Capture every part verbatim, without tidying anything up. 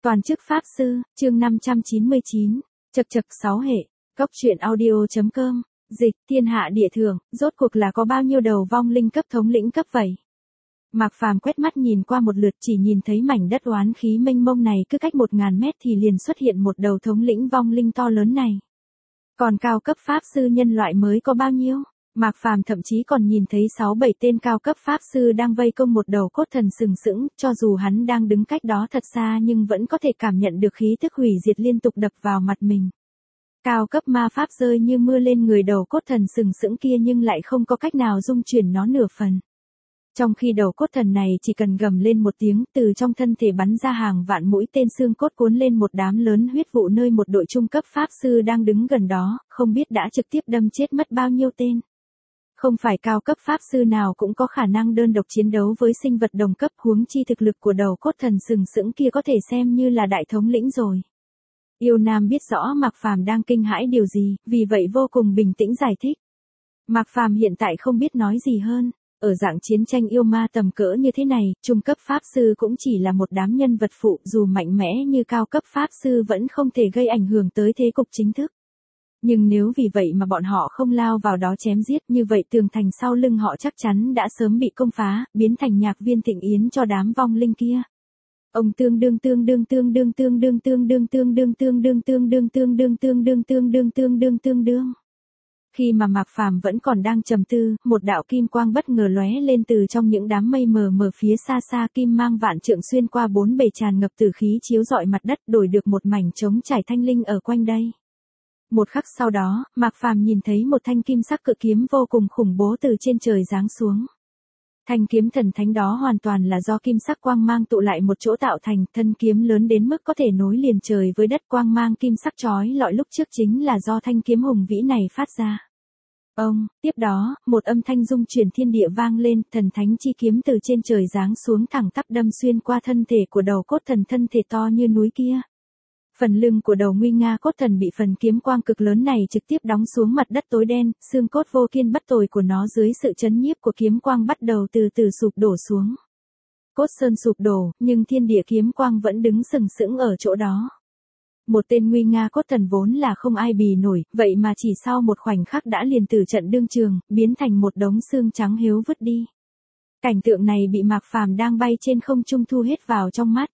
Toàn chức Pháp Sư, chương năm trăm chín mươi chín, chật chật sáu hệ, cốc truyện audio.com, dịch, thiên hạ địa thượng, rốt cuộc là có bao nhiêu đầu vong linh cấp thống lĩnh cấp vậy? Mạc Phàm quét mắt nhìn qua một lượt chỉ nhìn thấy mảnh đất oán khí mênh mông này cứ cách một ngàn mét thì liền xuất hiện một đầu thống lĩnh vong linh to lớn này. Còn cao cấp Pháp Sư nhân loại mới có bao nhiêu? Mạc Phàm thậm chí còn nhìn thấy sáu bảy tên cao cấp Pháp Sư đang vây công một đầu cốt thần sừng sững, cho dù hắn đang đứng cách đó thật xa nhưng vẫn có thể cảm nhận được khí tức hủy diệt liên tục đập vào mặt mình. Cao cấp ma Pháp rơi như mưa lên người đầu cốt thần sừng sững kia nhưng lại không có cách nào dung chuyển nó nửa phần. Trong khi đầu cốt thần này chỉ cần gầm lên một tiếng, từ trong thân thể bắn ra hàng vạn mũi tên xương cốt cuốn lên một đám lớn huyết vụ nơi một đội trung cấp Pháp Sư đang đứng gần đó, không biết đã trực tiếp đâm chết mất bao nhiêu tên. Không phải cao cấp Pháp Sư nào cũng có khả năng đơn độc chiến đấu với sinh vật đồng cấp, huống chi thực lực của đầu cốt thần sừng sững kia có thể xem như là đại thống lĩnh rồi. Yêu Nam biết rõ Mạc Phàm đang kinh hãi điều gì, vì vậy vô cùng bình tĩnh giải thích. Mạc Phàm hiện tại không biết nói gì hơn. Ở dạng chiến tranh yêu ma tầm cỡ như thế này, trung cấp Pháp Sư cũng chỉ là một đám nhân vật phụ, dù mạnh mẽ như cao cấp Pháp Sư vẫn không thể gây ảnh hưởng tới thế cục chính thức. Nhưng nếu vì vậy mà bọn họ không lao vào đó chém giết, như vậy tường thành sau lưng họ chắc chắn đã sớm bị công phá, biến thành nhạc viên thịnh yến cho đám vong linh kia. Ông tương đương tương đương tương đương tương đương tương đương tương đương tương đương tương đương tương đương tương đương tương đương tương đương tương đương. Khi mà Mạc Phàm vẫn còn đang trầm tư, một đạo kim quang bất ngờ lóe lên từ trong những đám mây mờ mờ phía xa xa, kim mang vạn trượng xuyên qua bốn bề tràn ngập tử khí chiếu rọi mặt đất, đổi được một mảnh trống trải thanh linh ở quanh đây. Một khắc sau đó, Mạc Phàm nhìn thấy một thanh kim sắc cự kiếm vô cùng khủng bố từ trên trời giáng xuống. Thanh kiếm thần thánh đó hoàn toàn là do kim sắc quang mang tụ lại một chỗ tạo thành, thân kiếm lớn đến mức có thể nối liền trời với đất, quang mang kim sắc chói lọi lúc trước chính là do thanh kiếm hùng vĩ này phát ra. Ông, tiếp đó, một âm thanh rung chuyển thiên địa vang lên, thần thánh chi kiếm từ trên trời giáng xuống thẳng tắp đâm xuyên qua thân thể của đầu cốt thần thân thể to như núi kia. Phần lưng của đầu nguy nga cốt thần bị phần kiếm quang cực lớn này trực tiếp đóng xuống mặt đất tối đen, xương cốt vô kiên bất tồi của nó dưới sự chấn nhiếp của kiếm quang bắt đầu từ từ sụp đổ xuống. Cốt sơn sụp đổ, nhưng thiên địa kiếm quang vẫn đứng sừng sững ở chỗ đó. Một tên nguy nga cốt thần vốn là không ai bì nổi, vậy mà chỉ sau một khoảnh khắc đã liền từ trận đương trường, biến thành một đống xương trắng héo vứt đi. Cảnh tượng này bị Mạc Phàm đang bay trên không trung thu hết vào trong mắt.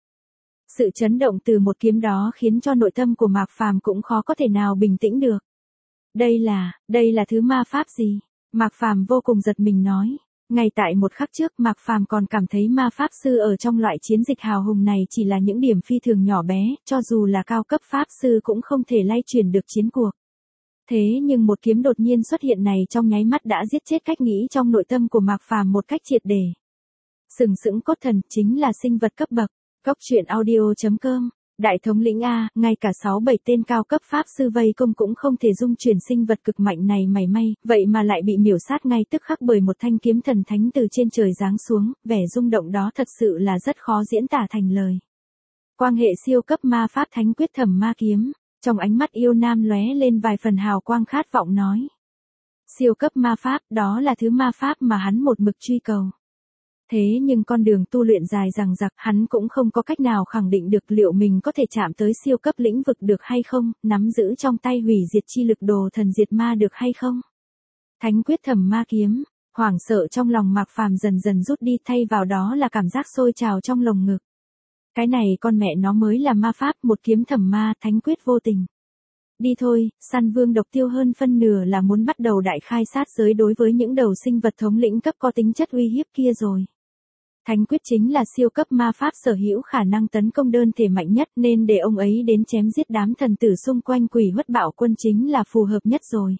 Sự chấn động từ một kiếm đó khiến cho nội tâm của Mạc Phàm cũng khó có thể nào bình tĩnh được. Đây là, đây là thứ ma pháp gì? Mạc Phàm vô cùng giật mình nói. Ngay tại một khắc trước Mạc Phàm còn cảm thấy ma pháp sư ở trong loại chiến dịch hào hùng này chỉ là những điểm phi thường nhỏ bé, cho dù là cao cấp pháp sư cũng không thể lay chuyển được chiến cuộc. Thế nhưng một kiếm đột nhiên xuất hiện này trong nháy mắt đã giết chết cách nghĩ trong nội tâm của Mạc Phàm một cách triệt để. Sừng sững cốt thần chính là sinh vật cấp bậc. Cốc truyện audio.com, đại thống lĩnh A, ngay cả sáu bảy tên cao cấp Pháp Sư vây công cũng không thể dung chuyển sinh vật cực mạnh này mảy may, vậy mà lại bị miểu sát ngay tức khắc bởi một thanh kiếm thần thánh từ trên trời giáng xuống, vẻ rung động đó thật sự là rất khó diễn tả thành lời. Quang hệ siêu cấp ma Pháp Thánh Quyết Thẩm Ma Kiếm, trong ánh mắt Yêu Nam lóe lên vài phần hào quang khát vọng nói. Siêu cấp ma Pháp, đó là thứ ma Pháp mà hắn một mực truy cầu. Thế nhưng con đường tu luyện dài dằng dặc, hắn cũng không có cách nào khẳng định được liệu mình có thể chạm tới siêu cấp lĩnh vực được hay không, nắm giữ trong tay hủy diệt chi lực đồ thần diệt ma được hay không. Thánh Quyết Thẩm Ma Kiếm, hoảng sợ trong lòng Mạc Phàm dần dần rút đi, thay vào đó là cảm giác sôi trào trong lồng ngực. Cái này con mẹ nó mới là ma pháp, một kiếm thẩm ma, thánh quyết vô tình. Đi thôi, săn vương độc tiêu hơn phân nửa là muốn bắt đầu đại khai sát giới đối với những đầu sinh vật thống lĩnh cấp có tính chất uy hiếp kia rồi. Thánh quyết chính là siêu cấp ma pháp sở hữu khả năng tấn công đơn thể mạnh nhất, nên để ông ấy đến chém giết đám thần tử xung quanh quỷ huất bạo quân chính là phù hợp nhất rồi.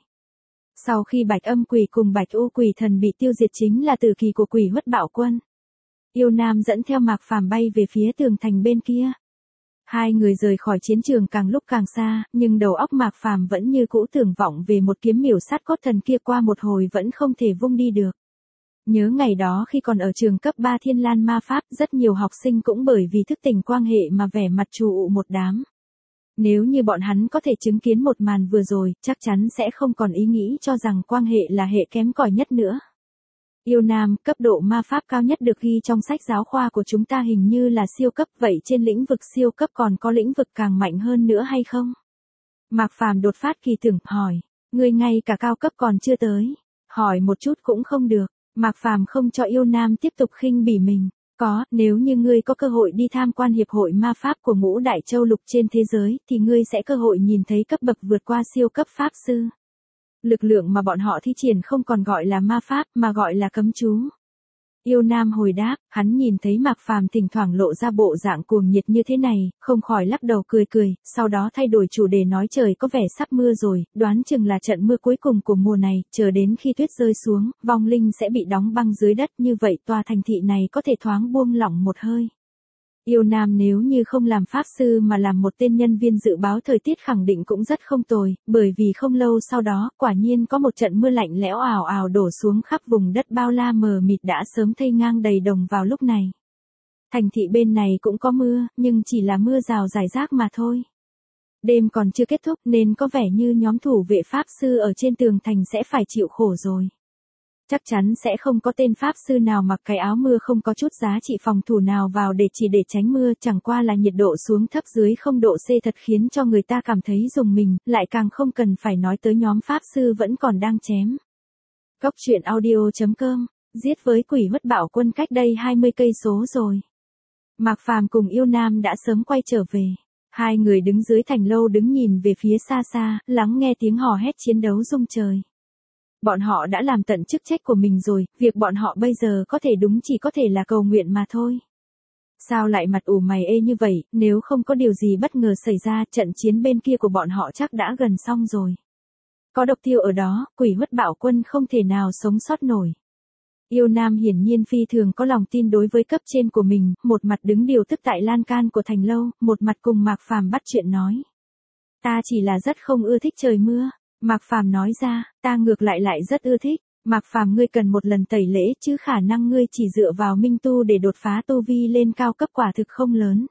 Sau khi bạch âm quỷ cùng bạch u quỷ thần bị tiêu diệt chính là tử kỳ của quỷ huất bạo quân. Yêu Nam dẫn theo Mạc Phàm bay về phía tường thành bên kia. Hai người rời khỏi chiến trường càng lúc càng xa, nhưng đầu óc Mạc Phàm vẫn như cũ tưởng vọng về một kiếm miểu sát cốt thần kia, qua một hồi vẫn không thể vung đi được. Nhớ ngày đó khi còn ở trường cấp ba Thiên Lan Ma Pháp, rất nhiều học sinh cũng bởi vì thức tỉnh quang hệ mà vẻ mặt trù ụ một đám. Nếu như bọn hắn có thể chứng kiến một màn vừa rồi, chắc chắn sẽ không còn ý nghĩ cho rằng quang hệ là hệ kém cỏi nhất nữa. Yêu nam, cấp độ ma pháp cao nhất được ghi trong sách giáo khoa của chúng ta hình như là siêu cấp, vậy trên lĩnh vực siêu cấp còn có lĩnh vực càng mạnh hơn nữa hay không? Mạc Phàm đột phát kỳ tưởng, hỏi, ngươi ngay cả cao cấp còn chưa tới, hỏi một chút cũng không được. Mạc Phàm không cho yêu nam tiếp tục khinh bỉ mình. Có, nếu như ngươi có cơ hội đi tham quan hiệp hội ma pháp của ngũ đại châu lục trên thế giới, thì ngươi sẽ cơ hội nhìn thấy cấp bậc vượt qua siêu cấp pháp sư. Lực lượng mà bọn họ thi triển không còn gọi là ma pháp, mà gọi là cấm chú. Yêu nam hồi đáp, hắn nhìn thấy Mạc Phàm thỉnh thoảng lộ ra bộ dạng cuồng nhiệt như thế này, không khỏi lắc đầu cười cười, sau đó thay đổi chủ đề nói trời có vẻ sắp mưa rồi, đoán chừng là trận mưa cuối cùng của mùa này, chờ đến khi tuyết rơi xuống, vong linh sẽ bị đóng băng dưới đất, như vậy tòa thành thị này có thể thoáng buông lỏng một hơi. Yêu nam nếu như không làm pháp sư mà làm một tên nhân viên dự báo thời tiết khẳng định cũng rất không tồi, bởi vì không lâu sau đó, quả nhiên có một trận mưa lạnh lẽo ào ào đổ xuống khắp vùng đất bao la mờ mịt đã sớm thây ngang đầy đồng vào lúc này. Thành thị bên này cũng có mưa, nhưng chỉ là mưa rào rải rác mà thôi. Đêm còn chưa kết thúc nên có vẻ như nhóm thủ vệ pháp sư ở trên tường thành sẽ phải chịu khổ rồi. Chắc chắn sẽ không có tên pháp sư nào mặc cái áo mưa không có chút giá trị phòng thủ nào vào để chỉ để tránh mưa, chẳng qua là nhiệt độ xuống thấp dưới không độ C thật khiến cho người ta cảm thấy rùng mình, lại càng không cần phải nói tới nhóm pháp sư vẫn còn đang chém. Cốc truyện audio chấm com, giết với quỷ huất bạo quân cách đây hai mươi cây số rồi. Mạc Phàm cùng yêu nam đã sớm quay trở về. Hai người đứng dưới thành lâu đứng nhìn về phía xa xa, lắng nghe tiếng hò hét chiến đấu rung trời. Bọn họ đã làm tận chức trách của mình rồi, việc bọn họ bây giờ có thể đúng chỉ có thể là cầu nguyện mà thôi. Sao lại mặt ủ mày ê như vậy, nếu không có điều gì bất ngờ xảy ra, trận chiến bên kia của bọn họ chắc đã gần xong rồi. Có độc tiêu ở đó, quỷ huất bạo quân không thể nào sống sót nổi. Yêu nam hiển nhiên phi thường có lòng tin đối với cấp trên của mình, một mặt đứng điều tức tại lan can của thành lâu, một mặt cùng Mạc Phàm bắt chuyện nói. Ta chỉ là rất không ưa thích trời mưa. Mạc Phàm nói ra, ta ngược lại lại rất ưa thích. Mạc Phàm ngươi cần một lần tẩy lễ chứ khả năng ngươi chỉ dựa vào minh tu để đột phá tu vi lên cao cấp quả thực không lớn.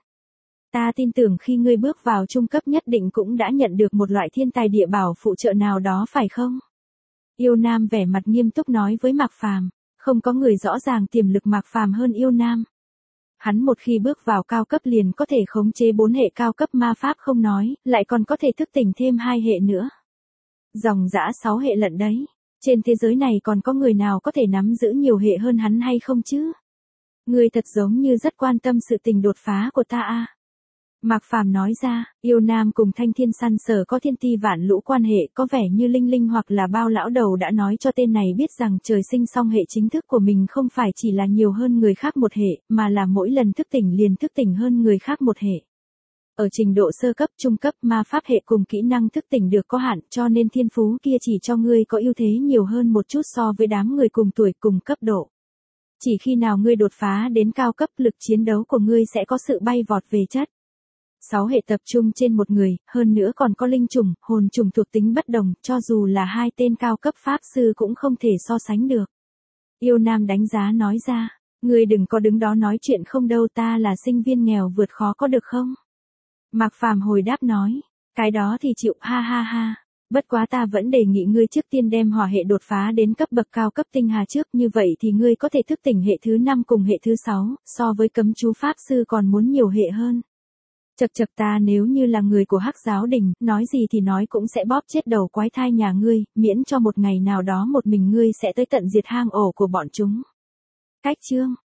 Ta tin tưởng khi ngươi bước vào trung cấp nhất định cũng đã nhận được một loại thiên tài địa bảo phụ trợ nào đó phải không? Yêu nam vẻ mặt nghiêm túc nói với Mạc Phàm, không có người rõ ràng tiềm lực Mạc Phàm hơn yêu nam. Hắn một khi bước vào cao cấp liền có thể khống chế bốn hệ cao cấp ma pháp không nói, lại còn có thể thức tỉnh thêm hai hệ nữa. Dòng dã sáu hệ lận đấy. Trên thế giới này còn có người nào có thể nắm giữ nhiều hệ hơn hắn hay không chứ? Người thật giống như rất quan tâm sự tình đột phá của ta à. Mạc Phàm nói ra, yêu nam cùng thanh thiên săn sở có thiên ti vạn lũ quan hệ, có vẻ như Linh Linh hoặc là Bao lão đầu đã nói cho tên này biết rằng trời sinh song hệ chính thức của mình không phải chỉ là nhiều hơn người khác một hệ, mà là mỗi lần thức tỉnh liền thức tỉnh hơn người khác một hệ. Ở trình độ sơ cấp, trung cấp, ma pháp hệ cùng kỹ năng thức tỉnh được có hạn, cho nên thiên phú kia chỉ cho ngươi có ưu thế nhiều hơn một chút so với đám người cùng tuổi cùng cấp độ. Chỉ khi nào ngươi đột phá đến cao cấp, lực chiến đấu của ngươi sẽ có sự bay vọt về chất. Sáu hệ tập trung trên một người, hơn nữa còn có linh trùng, hồn trùng thuộc tính bất đồng, cho dù là hai tên cao cấp pháp sư cũng không thể so sánh được. Yêu nam đánh giá nói ra, ngươi đừng có đứng đó nói chuyện không đâu, ta là sinh viên nghèo vượt khó có được không? Mạc Phàm hồi đáp nói, cái đó thì chịu, ha ha ha. Bất quá ta vẫn đề nghị ngươi trước tiên đem hỏa hệ đột phá đến cấp bậc cao cấp tinh hà trước, như vậy thì ngươi có thể thức tỉnh hệ thứ năm cùng hệ thứ sáu, so với cấm chú pháp sư còn muốn nhiều hệ hơn. Chậc chậc, ta nếu như là người của Hắc giáo đình, nói gì thì nói cũng sẽ bóp chết đầu quái thai nhà ngươi, miễn cho một ngày nào đó một mình ngươi sẽ tới tận diệt hang ổ của bọn chúng. Cách chương